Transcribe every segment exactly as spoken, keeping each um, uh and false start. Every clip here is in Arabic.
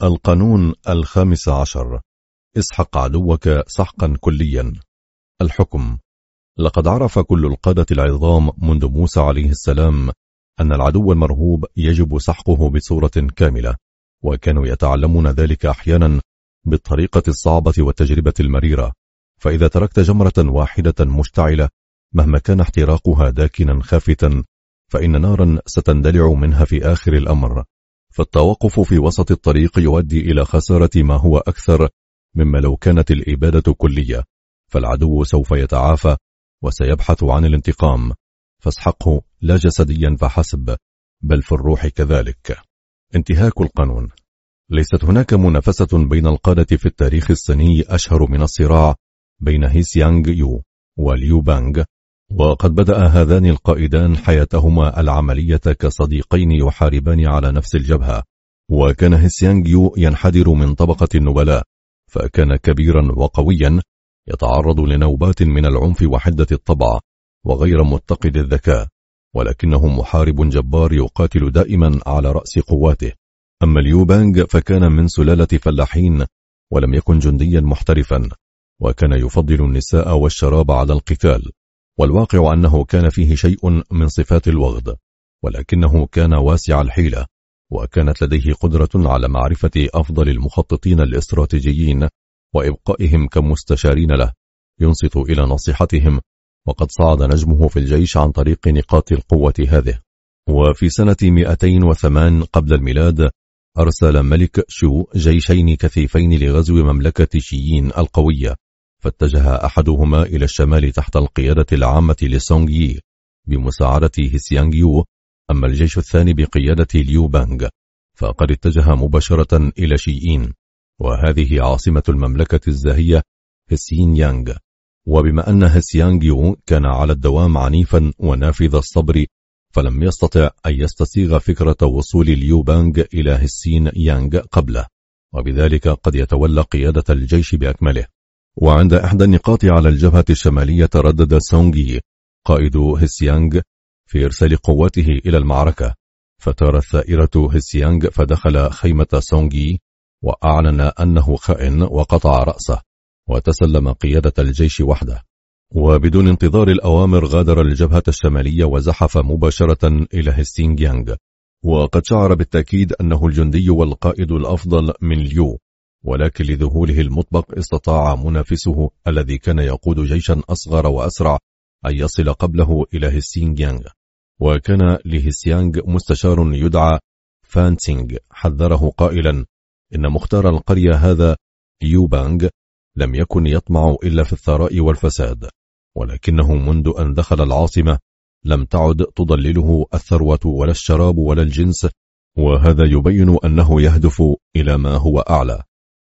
القانون الخامس عشر: اسحق عدوك سحقا كليا. الحكم: لقد عرف كل القادة العظام منذ موسى عليه السلام أن العدو المرهوب يجب سحقه بصورة كاملة، وكانوا يتعلمون ذلك أحيانا بالطريقة الصعبة والتجربة المريرة. فإذا تركت جمرة واحدة مشتعلة مهما كان احتراقها داكنا خافتا، فإن نارا ستندلع منها في آخر الأمر. فالتوقف في وسط الطريق يؤدي إلى خسارة ما هو أكثر مما لو كانت الإبادة كلية، فالعدو سوف يتعافى وسيبحث عن الانتقام، فاسحقه لا جسديا فحسب بل في الروح كذلك. انتهاك القانون: ليست هناك منافسة بين القادة في التاريخ الصيني أشهر من الصراع بين هي سيانغ يو وليو بانغ، وقد بدأ هذان القائدان حياتهما العملية كصديقين يحاربان على نفس الجبهة. وكان هي سيانغ يو ينحدر من طبقة النبلاء، فكان كبيرا وقويا يتعرض لنوبات من العنف وحدة الطبع وغير متقد الذكاء، ولكنه محارب جبار يقاتل دائما على رأس قواته. أما ليو بانغ فكان من سلالة فلاحين ولم يكن جنديا محترفا، وكان يفضل النساء والشراب على القتال، والواقع أنه كان فيه شيء من صفات الوغد، ولكنه كان واسع الحيلة، وكانت لديه قدرة على معرفة أفضل المخططين الاستراتيجيين وإبقائهم كمستشارين له، ينصت إلى نصيحتهم، وقد صعد نجمه في الجيش عن طريق نقاط القوة هذه. وفي سنة مئتين وثمانية قبل الميلاد أرسل ملك شو جيشين كثيفين لغزو مملكة شيين القوية، فاتجه أحدهما إلى الشمال تحت القيادة العامة لسونغ يي بمساعدة هي سيانغ يو، أما الجيش الثاني بقيادة ليو بانغ فقد اتجه مباشرة إلى شيئين، وهذه عاصمة المملكة الزاهية هسين يانغ. وبما أن هسيانغ يو كان على الدوام عنيفا ونافذ الصبر، فلم يستطع أن يستسيغ فكرة وصول ليو بانغ إلى هسين يانغ قبله، وبذلك قد يتولى قيادة الجيش بأكمله. وعند إحدى النقاط على الجبهة الشمالية تردد سونغ يي قائد هسيانغ في إرسال قواته إلى المعركة، فتارت ثائرة هسيانغ فدخل خيمة سونغ يي وأعلن أنه خائن وقطع رأسه، وتسلم قيادة الجيش وحده. وبدون انتظار الأوامر غادر الجبهة الشمالية وزحف مباشرة إلى هسين يانغ، وقد شعر بالتأكيد أنه الجندي والقائد الأفضل من ليو، ولكن لذهوله المطبق استطاع منافسه الذي كان يقود جيشا أصغر وأسرع أن يصل قبله إلى هسين يانغ. وكان لهسيانغ مستشار يدعى فان تينغ حذره قائلا إن مختار القرية هذا ليو بانغ لم يكن يطمع إلا في الثراء والفساد، ولكنه منذ أن دخل العاصمة لم تعد تضلله الثروة ولا الشراب ولا الجنس، وهذا يبين أنه يهدف إلى ما هو أعلى.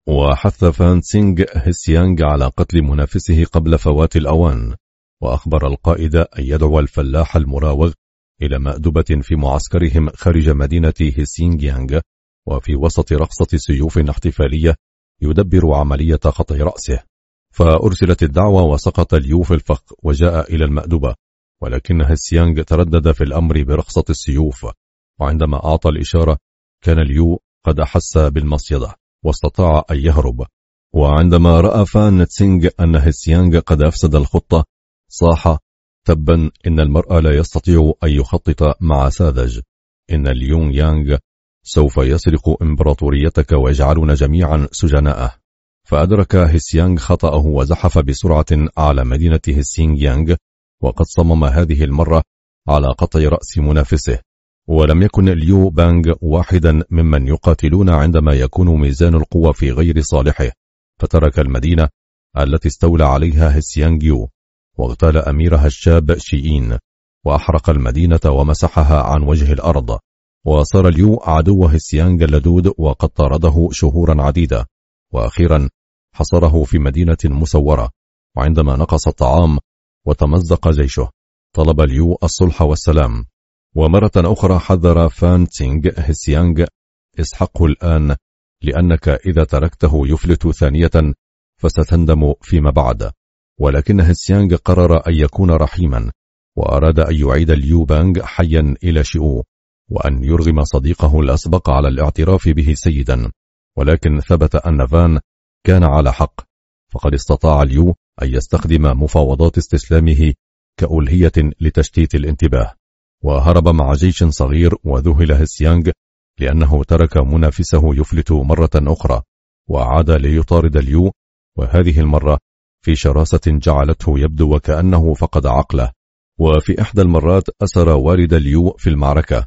وحث فان تينغ هسيانغ على قتل منافسه قبل فوات الأوان، وأخبر القائد أن يدعو الفلاح المراوغ إلى مأدبة في معسكرهم خارج مدينة هسين يانغ، وفي وسط رقصة سيوف احتفالية يدبر عملية قطع رأسه. فأرسلت الدعوة وسقط ليو في الفخ وجاء إلى المأدبة، ولكن هسيانغ تردد في الأمر برقصة السيوف، وعندما أعطى الإشارة كان ليو قد أحس بالمصيدة واستطاع أن يهرب. وعندما رأى فان تسينغ أن هسيانغ قد أفسد الخطة صاح: تبا، إن المرء لا يستطيع أن يخطط مع ساذج، إن ليون يانغ سوف يسرق إمبراطوريتك ويجعلنا جميعا سجناءه. فأدرك هسيانغ خطأه وزحف بسرعة على مدينة هسين يانغ، وقد صمم هذه المرة على قطع رأس منافسه. ولم يكن ليو بانغ واحدا ممن يقاتلون عندما يكون ميزان القوة في غير صالحه، فترك المدينة التي استولى عليها هسيانغ يو واغتال أميرها الشاب شيئين، وأحرق المدينة ومسحها عن وجه الأرض. وصار ليو عدو هسيانغ اللدود، وقد طارده شهورا عديدة، وأخيرا حصره في مدينة مسورة. وعندما نقص الطعام وتمزق جيشه طلب ليو الصلح والسلام. ومرة أخرى حذر فان تينغ هسيانغ: اسحقه الآن، لأنك إذا تركته يفلت ثانية فستندم فيما بعد. ولكن هسيانغ قرر أن يكون رحيما، وأراد أن يعيد ليو بانغ حيا إلى شيئو، وأن يرغم صديقه الأسبق على الاعتراف به سيدا. ولكن ثبت أن فان كان على حق، فقد استطاع ليو أن يستخدم مفاوضات استسلامه كألهية لتشتيت الانتباه، وهرب مع جيش صغير وذهل هسيانغ لأنه ترك منافسه يفلت مرة أخرى، وعاد ليطارد ليو، وهذه المرة في شراسة جعلته يبدو وكأنه فقد عقله. وفي إحدى المرات أسر والد ليو في المعركة،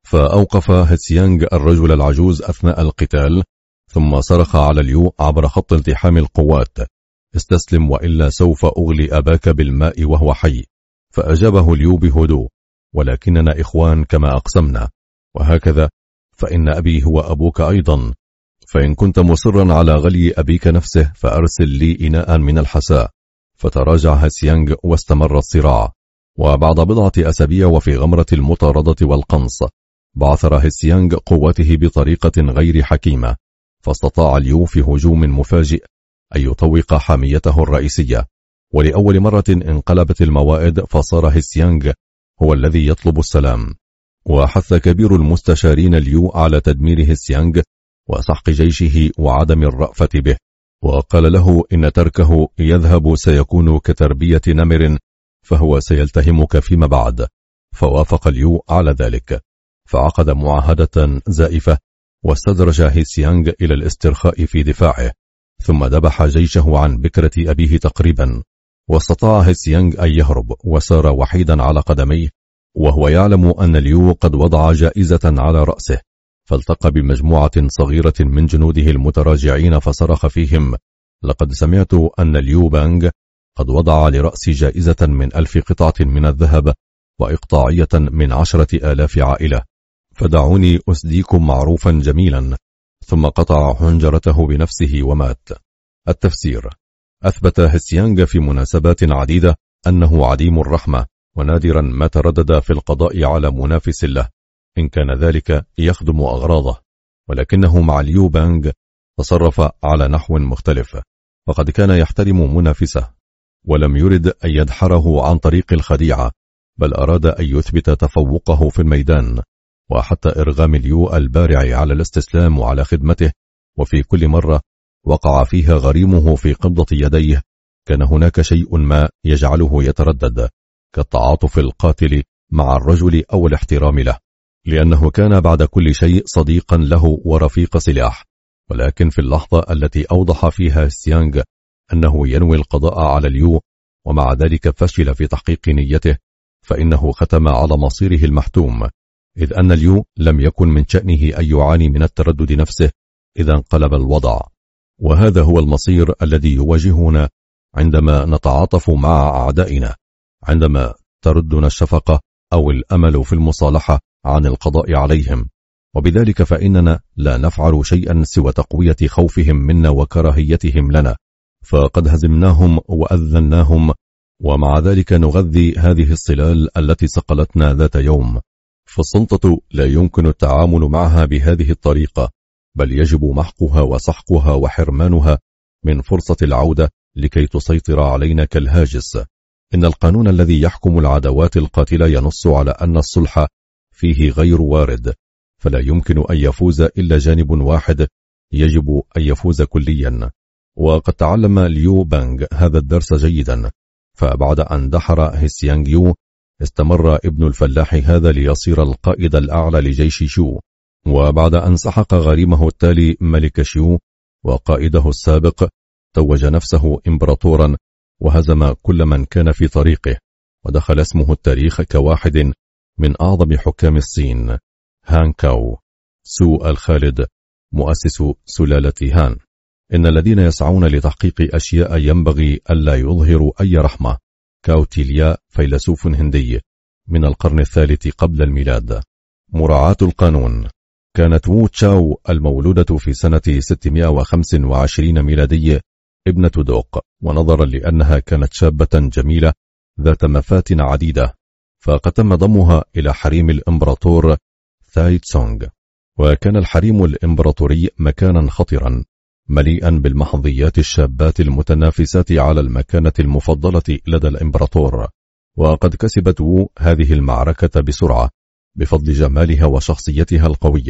فأوقف هسيانغ الرجل العجوز أثناء القتال، ثم صرخ على ليو عبر خط التحام القوات: استسلم وإلا سوف أغلي أباك بالماء وهو حي. فأجابه ليو بهدوء: ولكننا إخوان كما أقسمنا، وهكذا فإن أبي هو أبوك أيضا، فإن كنت مصرا على غلي أبيك نفسه فأرسل لي إناء من الحساء. فتراجع هسيانغ واستمر الصراع، وبعد بضعة أسابيع وفي غمرة المطاردة والقنص بعثر هسيانغ قوته بطريقة غير حكيمة، فاستطاع ليو في هجوم مفاجئ أن يطوق حاميته الرئيسية، ولأول مرة انقلبت الموائد، فصار هسيانغ هو الذي يطلب السلام. وحث كبير المستشارين ليو على تدمير هسيانغ وسحق جيشه وعدم الرأفة به، وقال له إن تركه يذهب سيكون كتربية نمر، فهو سيلتهمك فيما بعد. فوافق ليو على ذلك، فعقد معاهدة زائفة واستدرج هسيانغ إلى الاسترخاء في دفاعه، ثم ذبح جيشه عن بكرة أبيه تقريبا، واستطاع هسيانغ أن يهرب وسار وحيدا على قدميه، وهو يعلم أن ليو قد وضع جائزة على رأسه، فالتقى بمجموعة صغيرة من جنوده المتراجعين فصرخ فيهم: لقد سمعت أن ليو بانغ قد وضع لرأسي جائزة من ألف قطعة من الذهب وإقطاعية من عشرة آلاف عائلة، فدعوني أسديكم معروفا جميلا. ثم قطع حنجرته بنفسه ومات. التفسير: أثبت هسيانغ في مناسبات عديدة أنه عديم الرحمة، ونادرا ما تردد في القضاء على منافس له إن كان ذلك يخدم أغراضه، ولكنه مع ليو بانغ تصرف على نحو مختلف، فقد كان يحترم منافسه ولم يرد أن يدحره عن طريق الخديعة، بل أراد أن يثبت تفوقه في الميدان، وحتى إرغام ليو البارع على الاستسلام وعلى خدمته، وفي كل مرة وقع فيها غريمه في قبضة يديه كان هناك شيء ما يجعله يتردد، كالتعاطف القاتل مع الرجل أو الاحترام له، لأنه كان بعد كل شيء صديقا له ورفيق سلاح. ولكن في اللحظة التي أوضح فيها هسيانغ أنه ينوي القضاء على ليو ومع ذلك فشل في تحقيق نيته، فإنه ختم على مصيره المحتوم، إذ أن ليو لم يكن من شأنه أن يعاني من التردد نفسه إذا انقلب الوضع. وهذا هو المصير الذي يواجهنا عندما نتعاطف مع أعدائنا، عندما تردنا الشفقة أو الأمل في المصالحة عن القضاء عليهم، وبذلك فإننا لا نفعل شيئا سوى تقوية خوفهم منا وكراهيتهم لنا، فقد هزمناهم وأذلناهم، ومع ذلك نغذي هذه الصلال التي صقلتنا ذات يوم. فالسلطة لا يمكن التعامل معها بهذه الطريقة، بل يجب محقها وسحقها وحرمانها من فرصة العودة لكي تسيطر علينا كالهاجس. إن القانون الذي يحكم العداوات القاتلة ينص على أن الصلح فيه غير وارد، فلا يمكن أن يفوز إلا جانب واحد، يجب أن يفوز كليا. وقد تعلم ليو بانغ هذا الدرس جيدا، فبعد أن دحر هسيانغ يو استمر ابن الفلاح هذا ليصير القائد الأعلى لجيش شو، وبعد أن سحق غريمه التالي ملك شيو وقائده السابق توج نفسه إمبراطورا وهزم كل من كان في طريقه، ودخل اسمه التاريخ كواحد من أعظم حكام الصين. هان كاو سو الخالد مؤسس سلالة هان. إن الذين يسعون لتحقيق أشياء ينبغي ألا يظهروا أي رحمة. كاو تيليا فيلسوف هندي من القرن الثالث قبل الميلاد. مراعاة القانون. كانت وو تشاو المولودة في سنة ستمائة وخمسة وعشرين ميلادي ابنة دوق، ونظرا لأنها كانت شابة جميلة ذات مفاتن عديدة، فقد تم ضمها إلى حريم الإمبراطور ثاي تسونغ. وكان الحريم الإمبراطوري مكانا خطرا مليئا بالمحظيات الشابات المتنافسات على المكانة المفضلة لدى الإمبراطور، وقد كسبت وو هذه المعركة بسرعة بفضل جمالها وشخصيتها القوية،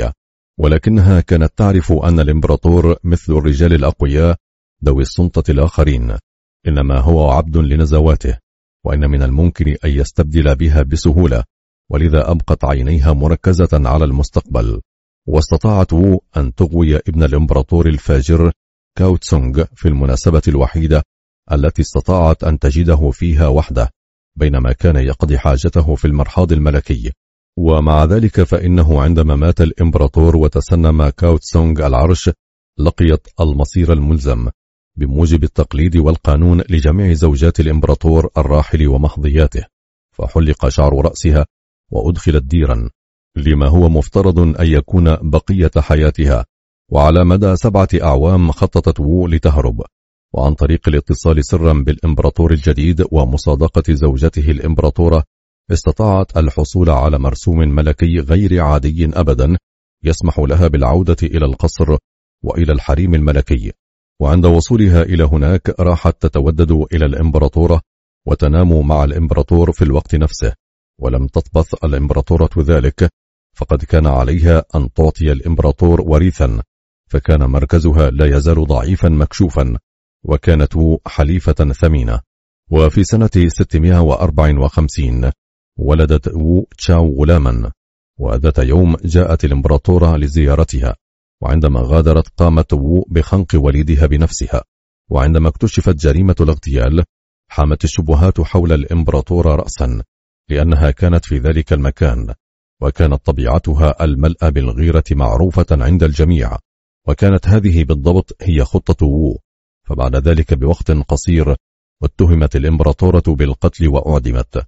ولكنها كانت تعرف أن الإمبراطور مثل الرجال الأقوياء ذوي السلطة الآخرين، إنما هو عبد لنزواته، وإن من الممكن أن يستبدل بها بسهولة، ولذا أبقت عينيها مركزة على المستقبل، واستطاعت وو أن تغوي ابن الإمبراطور الفاجر كاو تسونغ في المناسبة الوحيدة التي استطاعت أن تجده فيها وحده، بينما كان يقضي حاجته في المرحاض الملكي. ومع ذلك فإنه عندما مات الإمبراطور وتسنم كاو تسونغ العرش، لقيت المصير الملزم بموجب التقليد والقانون لجميع زوجات الإمبراطور الراحل ومحظياته، فحلق شعر رأسها وأدخلت ديرا، لما هو مفترض أن يكون بقية حياتها. وعلى مدى سبعة أعوام خططت وو لتهرب، وعن طريق الاتصال سرا بالإمبراطور الجديد ومصادقة زوجته الإمبراطورة استطاعت الحصول على مرسوم ملكي غير عادي أبدا يسمح لها بالعودة إلى القصر وإلى الحريم الملكي. وعند وصولها إلى هناك راحت تتودد إلى الإمبراطورة وتنام مع الإمبراطور في الوقت نفسه، ولم تطبث الإمبراطورة ذلك، فقد كان عليها أن تعطي الإمبراطور وريثا، فكان مركزها لا يزال ضعيفا مكشوفا، وكانت حليفة ثمينة. وفي سنة ستمائة وأربعة وخمسين ولدت وو تشاو غلاما، وذات يوم جاءت الإمبراطورة لزيارتها، وعندما غادرت قامت وو بخنق وليدها بنفسها. وعندما اكتشفت جريمة الاغتيال حامت الشبهات حول الإمبراطورة رأسا، لأنها كانت في ذلك المكان، وكانت طبيعتها الملأ بالغيرة معروفة عند الجميع، وكانت هذه بالضبط هي خطة وو. فبعد ذلك بوقت قصير اتهمت الإمبراطورة بالقتل وأعدمت،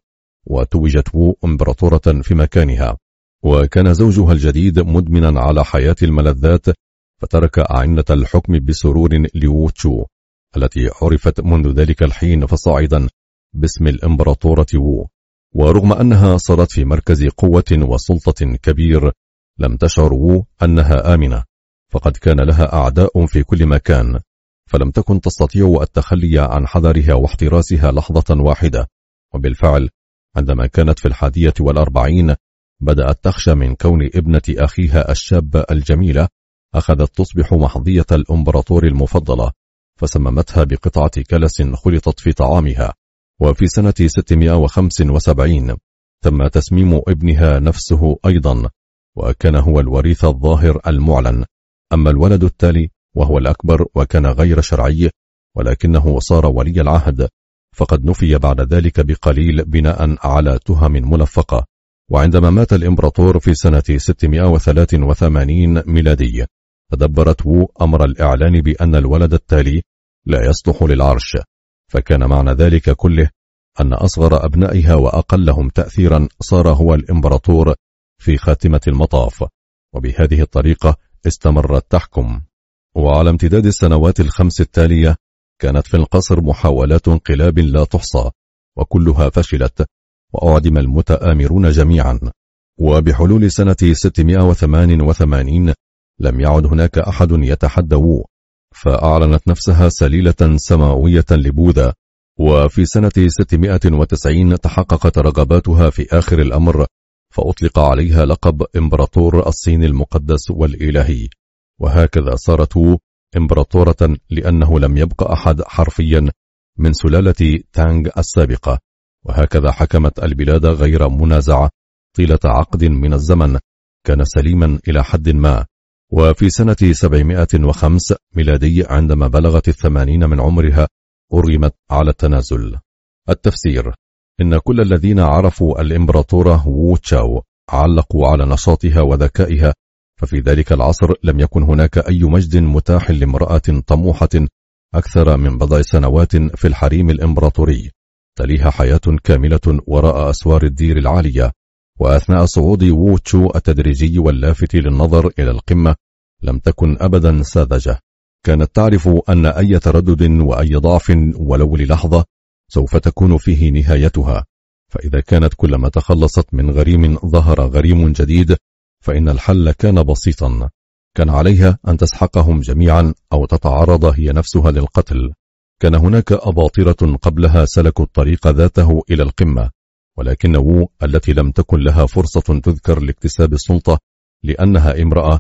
وتوجت وو إمبراطورة في مكانها. وكان زوجها الجديد مدمنا على حياة الملذات، فترك أعنة الحكم بسرور لوو تشو التي عرفت منذ ذلك الحين فصاعدا باسم الإمبراطورة وو. ورغم أنها صارت في مركز قوة وسلطة كبير، لم تشعر وو أنها آمنة، فقد كان لها أعداء في كل مكان، فلم تكن تستطيع التخلي عن حذرها واحتراسها لحظة واحدة. وبالفعل عندما كانت في الحادية والأربعين بدأت تخشى من كون ابنة أخيها الشابة الجميلة أخذت تصبح محظية الإمبراطور المفضلة، فسممتها بقطعة كلس خلطت في طعامها. وفي سنة ستمائة وخمسة وسبعين تم تسميم ابنها نفسه أيضا، وكان هو الوريث الظاهر المعلن. أما الولد التالي وهو الأكبر وكان غير شرعي، ولكنه صار ولي العهد، فقد نفي بعد ذلك بقليل بناء على تهم ملفقة. وعندما مات الإمبراطور في سنة ستمائة وثلاثة وثمانين ميلادي، تدبرت وو أمر الإعلان بأن الولد التالي لا يصلح للعرش، فكان معنى ذلك كله أن أصغر أبنائها وأقلهم تأثيرا صار هو الإمبراطور في خاتمة المطاف. وبهذه الطريقة استمرت تحكم. وعلى امتداد السنوات الخمس التالية كانت في القصر محاولات انقلاب لا تحصى، وكلها فشلت، وأعدم المتآمرون جميعا. وبحلول سنة ستمائة وثمانية وثمانين لم يعد هناك أحد يتحدى وو، فأعلنت نفسها سليلة سماوية لبوذا. وفي سنة ستمائة وتسعين تحققت رغباتها في آخر الأمر، فأطلق عليها لقب إمبراطور الصين المقدس والإلهي. وهكذا صارت وو إمبراطورة، لأنه لم يبقى أحد حرفيا من سلالة تانغ السابقة، وهكذا حكمت البلاد غير منازعة طيلة عقد من الزمن كان سليما إلى حد ما. وفي سنة سبعمائة وخمسة ميلادي عندما بلغت الثمانين من عمرها أرغمت على التنازل. التفسير: إن كل الذين عرفوا الإمبراطورة وو تشاو علقوا على نشاطها وذكائها، ففي ذلك العصر لم يكن هناك أي مجد متاح لامرأة طموحة أكثر من بضع سنوات في الحريم الإمبراطوري، تليها حياة كاملة وراء أسوار الدير العالية. وأثناء صعود وو تشو التدريجي واللافت للنظر إلى القمة لم تكن أبدا ساذجة، كانت تعرف أن أي تردد وأي ضعف ولو للحظة سوف تكون فيه نهايتها، فإذا كانت كلما تخلصت من غريم ظهر غريم جديد فإن الحل كان بسيطا، كان عليها أن تسحقهم جميعا أو تتعرض هي نفسها للقتل. كان هناك أباطرة قبلها سلكوا الطريق ذاته إلى القمة، ولكن وو التي لم تكن لها فرصة تذكر لاكتساب السلطة لأنها امرأة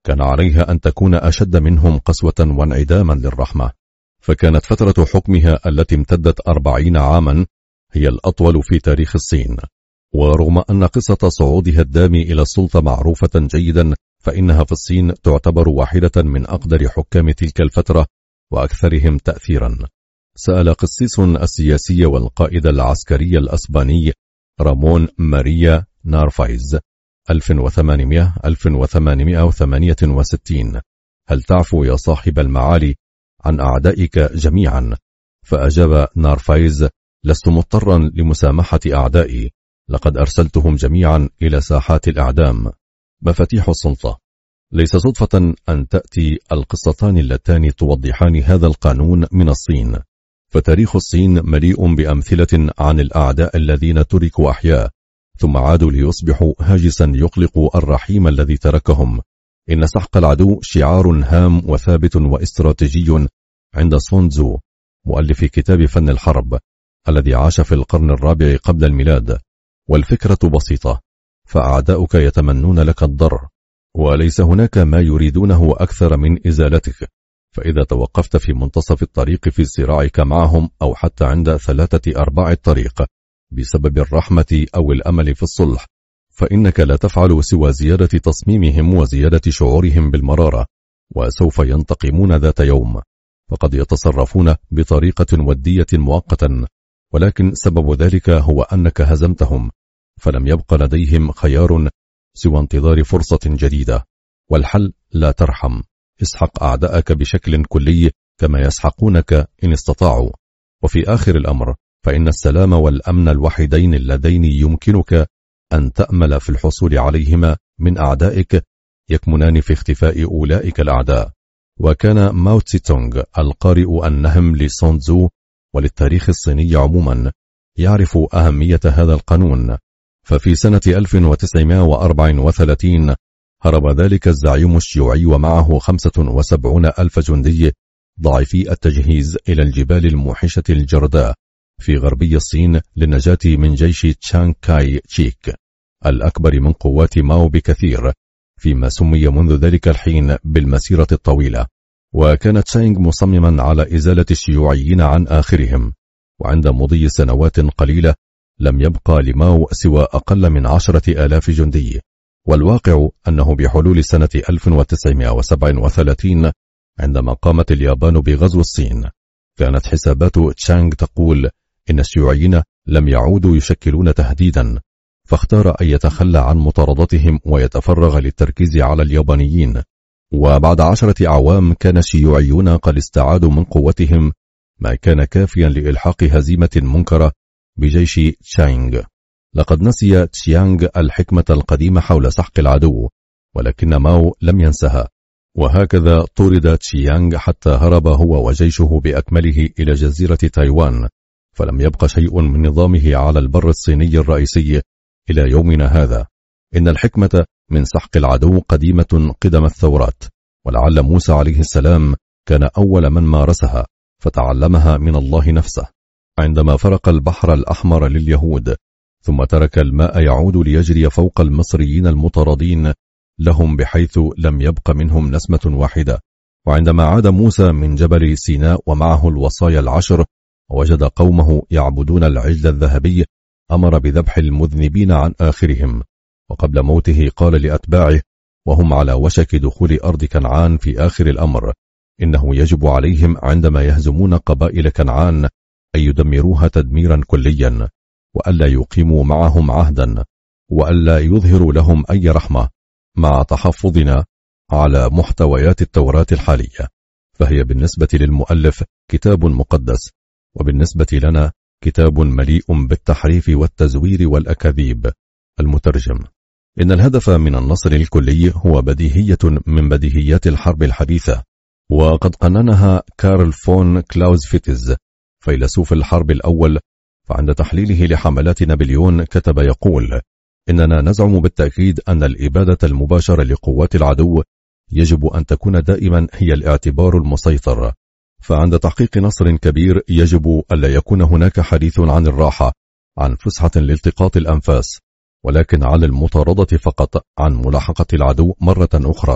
كان عليها أن تكون أشد منهم قسوة وانعداما للرحمة، فكانت فترة حكمها التي امتدت أربعين عاما هي الأطول في تاريخ الصين. ورغم أن قصة صعودها الدامي إلى السلطة معروفة جيدا، فإنها في الصين تعتبر واحدة من أقدر حكام تلك الفترة وأكثرهم تأثيرا. سأل قسيس السياسي والقائد العسكري الأسباني رامون ماريا نارفايز ألف وثمانمائة إلى ألف وثمانمائة وثمانية وستين: هل تعفو يا صاحب المعالي عن أعدائك جميعا؟ فأجاب نارفايز: لست مضطرا لمسامحة أعدائي، لقد أرسلتهم جميعا إلى ساحات الإعدام. مفاتيح السلطة. ليس صدفة أن تأتي القصتان اللتان توضحان هذا القانون من الصين، فتاريخ الصين مليء بأمثلة عن الأعداء الذين تركوا أحياء ثم عادوا ليصبحوا هاجسا يقلق الرحيم الذي تركهم. إن سحق العدو شعار هام وثابت واستراتيجي عند سون تزو مؤلف كتاب فن الحرب الذي عاش في القرن الرابع قبل الميلاد. والفكرة بسيطة، فأعداؤك يتمنون لك الضر، وليس هناك ما يريدونه أكثر من إزالتك. فإذا توقفت في منتصف الطريق في صراعك معهم أو حتى عند ثلاثة أرباع الطريق بسبب الرحمة أو الأمل في الصلح، فإنك لا تفعل سوى زيادة تصميمهم وزيادة شعورهم بالمرارة، وسوف ينتقمون ذات يوم. فقد يتصرفون بطريقة ودية مؤقتا، ولكن سبب ذلك هو أنك هزمتهم، فلم يبق لديهم خيار سوى انتظار فرصة جديدة. والحل: لا ترحم، اسحق أعداءك بشكل كلي كما يسحقونك إن استطاعوا. وفي آخر الأمر فإن السلام والأمن الوحيدين اللذين يمكنك أن تأمل في الحصول عليهما من أعدائك يكمنان في اختفاء أولئك الأعداء. وكان ماو تسي تونغ القارئ النهم لسون تزو وللتاريخ الصيني عموما يعرف أهمية هذا القانون. ففي سنة ألف وتسعمائة وأربعة وثلاثين هرب ذلك الزعيم الشيوعي ومعه خمسة وسبعين ألف جندي ضعيفي التجهيز إلى الجبال الموحشة الجرداء في غربي الصين للنجاة من جيش تشانغ كاي تشيك الأكبر من قوات ماو بكثير، فيما سمي منذ ذلك الحين بالمسيرة الطويلة. وكان تشانغ مصمما على إزالة الشيوعيين عن آخرهم، وعند مضي سنوات قليلة لم يبقى لماو سوى أقل من عشرة آلاف جندي. والواقع أنه بحلول سنة ألف وتسعمائة وسبعة وثلاثين عندما قامت اليابان بغزو الصين، كانت حسابات تشانغ تقول إن الشيوعيين لم يعودوا يشكلون تهديدا، فاختار أن يتخلى عن مطاردتهم ويتفرغ للتركيز على اليابانيين. وبعد عشرة أعوام كان الشيوعيون قد استعادوا من قوتهم ما كان كافيا لإلحاق هزيمة منكرة بجيش تشانغ. لقد نسي تشيانغ الحكمة القديمة حول سحق العدو، ولكن ماو لم ينسها، وهكذا طرد تشيانغ حتى هرب هو وجيشه بأكمله إلى جزيرة تايوان، فلم يبق شيء من نظامه على البر الصيني الرئيسي إلى يومنا هذا. إن الحكمة من سحق العدو قديمة قدم الثورات، ولعل موسى عليه السلام كان أول من مارسها فتعلمها من الله نفسه عندما فرق البحر الأحمر لليهود، ثم ترك الماء يعود ليجري فوق المصريين المطاردين لهم بحيث لم يبق منهم نسمة واحدة. وعندما عاد موسى من جبل سيناء ومعه الوصايا العشر ووجد قومه يعبدون العجل الذهبي، أمر بذبح المذنبين عن آخرهم. وقبل موته قال لأتباعه وهم على وشك دخول أرض كنعان في آخر الأمر: إنه يجب عليهم عندما يهزمون قبائل كنعان أن يدمروها تدميرا كليا، وألا يقيموا معهم عهدا، وألا يظهروا لهم أي رحمة، مع تحفظنا على محتويات التوراة الحالية، فهي بالنسبة للمؤلف كتاب مقدس، وبالنسبة لنا كتاب مليء بالتحريف والتزوير والأكاذيب. المترجم: إن الهدف من النصر الكلي هو بديهية من بديهيات الحرب الحديثة، وقد قننها كارل فون كلاوزفيتز فيلسوف الحرب الأول، فعند تحليله لحملات نابليون كتب يقول: إننا نزعم بالتأكيد أن الإبادة المباشرة لقوات العدو يجب أن تكون دائما هي الاعتبار المسيطر، فعند تحقيق نصر كبير يجب ألا يكون هناك حديث عن الراحة، عن فسحة لالتقاط الأنفاس، ولكن على المطاردة فقط، عن ملاحقة العدو مرة أخرى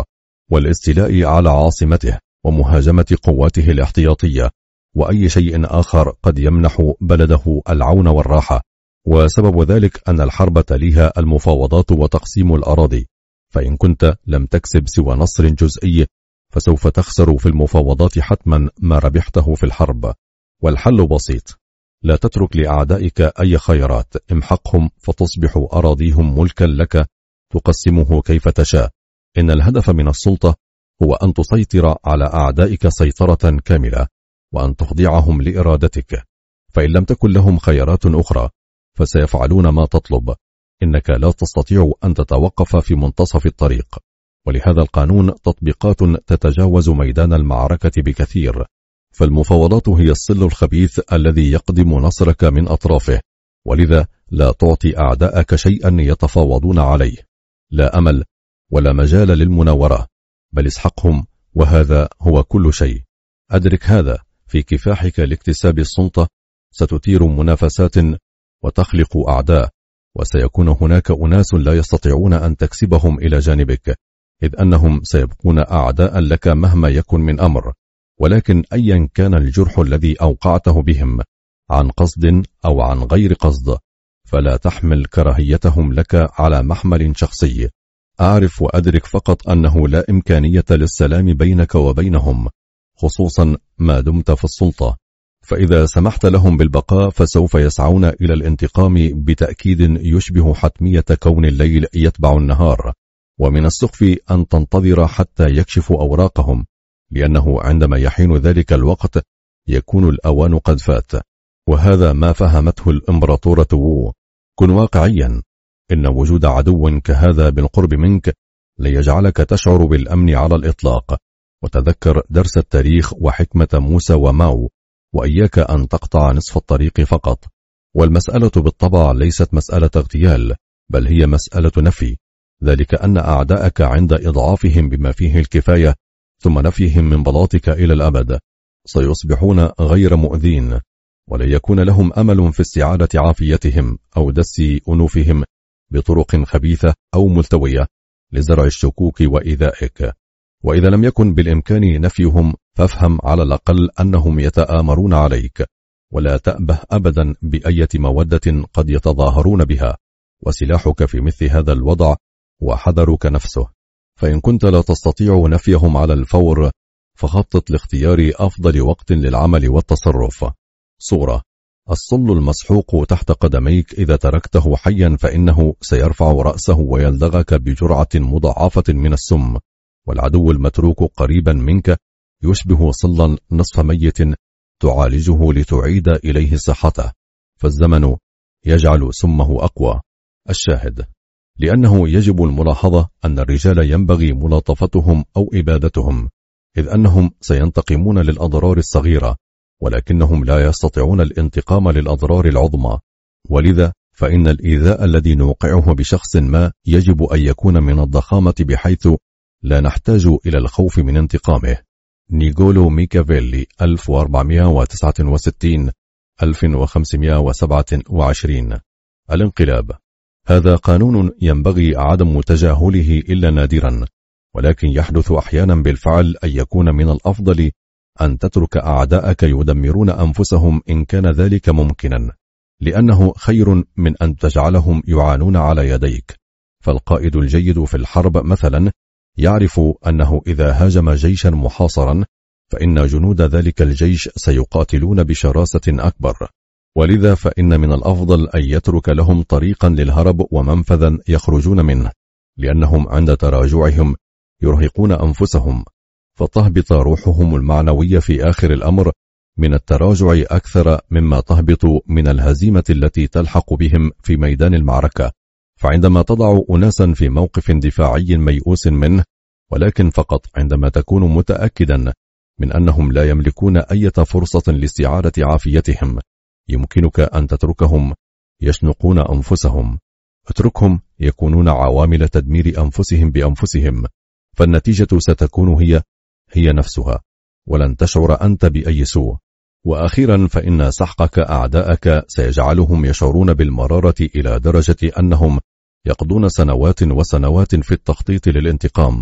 والاستيلاء على عاصمته ومهاجمة قواته الاحتياطية وأي شيء آخر قد يمنح بلده العون والراحة. وسبب ذلك أن الحرب تليها المفاوضات وتقسيم الأراضي، فإن كنت لم تكسب سوى نصر جزئي فسوف تخسر في المفاوضات حتما ما ربحته في الحرب. والحل بسيط، لا تترك لأعدائك أي خيارات، امحقهم فتصبح أراضيهم ملكا لك تقسمه كيف تشاء. إن الهدف من السلطة هو أن تسيطر على أعدائك سيطرة كاملة وأن تخضعهم لإرادتك، فإن لم تكن لهم خيارات أخرى فسيفعلون ما تطلب. إنك لا تستطيع أن تتوقف في منتصف الطريق، ولهذا القانون تطبيقات تتجاوز ميدان المعركة بكثير. فالمفاوضات هي الصل الخبيث الذي يقدم نصرك من أطرافه، ولذا لا تعطي أعداءك شيئا يتفاوضون عليه، لا أمل ولا مجال للمناورة، بل اسحقهم وهذا هو كل شيء. أدرك هذا في كفاحك لاكتساب السلطة، ستثير منافسات وتخلق أعداء، وسيكون هناك أناس لا يستطيعون أن تكسبهم إلى جانبك، إذ أنهم سيبقون أعداء لك مهما يكن من أمر. ولكن أيا كان الجرح الذي أوقعته بهم عن قصد أو عن غير قصد، فلا تحمل كراهيتهم لك على محمل شخصي. أعرف وأدرك فقط أنه لا إمكانية للسلام بينك وبينهم، خصوصا ما دمت في السلطة، فإذا سمحت لهم بالبقاء فسوف يسعون إلى الانتقام بتأكيد يشبه حتمية كون الليل يتبع النهار، ومن السخف أن تنتظر حتى يكشفوا أوراقهم، لأنه عندما يحين ذلك الوقت يكون الأوان قد فات. وهذا ما فهمته الإمبراطورة وو. كن واقعيا، إن وجود عدو كهذا بالقرب منك ليجعلك تشعر بالأمن على الإطلاق. وتذكر درس التاريخ وحكمة موسى وماو، وإياك أن تقطع نصف الطريق فقط. والمسألة بالطبع ليست مسألة اغتيال، بل هي مسألة نفي، ذلك أن أعداءك عند إضعافهم بما فيه الكفاية ثم نفيهم من بلاطك إلى الأبد سيصبحون غير مؤذين، ولن يكون لهم أمل في استعادة عافيتهم أو دس أنوفهم بطرق خبيثة أو ملتوية لزرع الشكوك وإيذائك. وإذا لم يكن بالإمكان نفيهم فافهم على الأقل أنهم يتآمرون عليك، ولا تأبه أبدا بأية مودة قد يتظاهرون بها. وسلاحك في مثل هذا الوضع وحذرك نفسه، فإن كنت لا تستطيع نفيهم على الفور فخطط لاختيار أفضل وقت للعمل والتصرف. صورة: الصل المسحوق تحت قدميك إذا تركته حيا فإنه سيرفع رأسه ويلدغك بجرعة مضاعفة من السم، والعدو المتروك قريبا منك يشبه صلا نصف ميت تعالجه لتعيد إليه صحته، فالزمن يجعل سمه أقوى. الشاهد: لأنه يجب الملاحظة أن الرجال ينبغي ملاطفتهم أو إبادتهم، إذ أنهم سينتقمون للأضرار الصغيرة، ولكنهم لا يستطيعون الانتقام للأضرار العظمى. ولذا فإن الإيذاء الذي نوقعه بشخص ما يجب أن يكون من الضخامة بحيث لا نحتاج إلى الخوف من انتقامه. نيغولو ميكافيلي ألف وأربعمائة وتسعة وستين ألف وخمسمائة وسبعة وعشرين. الانقلاب هذا قانون ينبغي عدم تجاهله إلا نادرا، ولكن يحدث أحيانا بالفعل أن يكون من الأفضل أن تترك أعداءك يدمرون أنفسهم إن كان ذلك ممكنا، لأنه خير من أن تجعلهم يعانون على يديك. فالقائد الجيد في الحرب مثلا يعرف أنه إذا هاجم جيشا محاصرا فإن جنود ذلك الجيش سيقاتلون بشراسة أكبر، ولذا فإن من الأفضل أن يترك لهم طريقا للهرب ومنفذا يخرجون منه، لأنهم عند تراجعهم يرهقون أنفسهم، فتهبط روحهم المعنوية في آخر الأمر من التراجع أكثر مما تهبط من الهزيمة التي تلحق بهم في ميدان المعركة. فعندما تضع أناسا في موقف دفاعي ميؤوس منه، ولكن فقط عندما تكون متأكدا من أنهم لا يملكون أي فرصة لاستعادة عافيتهم، يمكنك أن تتركهم يشنقون أنفسهم. اتركهم يكونون عوامل تدمير أنفسهم بأنفسهم، فالنتيجة ستكون هي هي نفسها، ولن تشعر أنت بأي سوء. وأخيرا فإن سحقك أعداءك سيجعلهم يشعرون بالمرارة إلى درجة أنهم يقضون سنوات وسنوات في التخطيط للانتقام،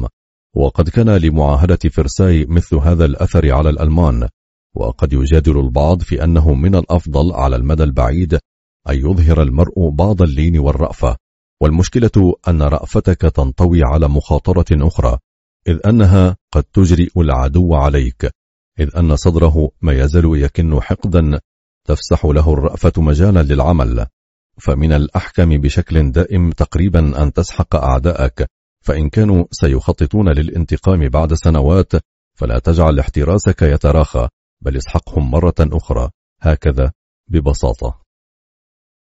وقد كان لمعاهدة فرساي مثل هذا الأثر على الألمان، وقد يجادل البعض في أنه من الأفضل على المدى البعيد أن يظهر المرء بعض اللين والرأفة، والمشكلة أن رأفتك تنطوي على مخاطرة أخرى، إذ أنها قد تجرئ العدو عليك، إذ أن صدره ما يزال يكن حقدا تفسح له الرأفة مجالا للعمل. فمن الأحكم بشكل دائم تقريبا أن تسحق أعداءك، فإن كانوا سيخططون للانتقام بعد سنوات فلا تجعل احتراسك يتراخى، بل اسحقهم مرة أخرى، هكذا ببساطة.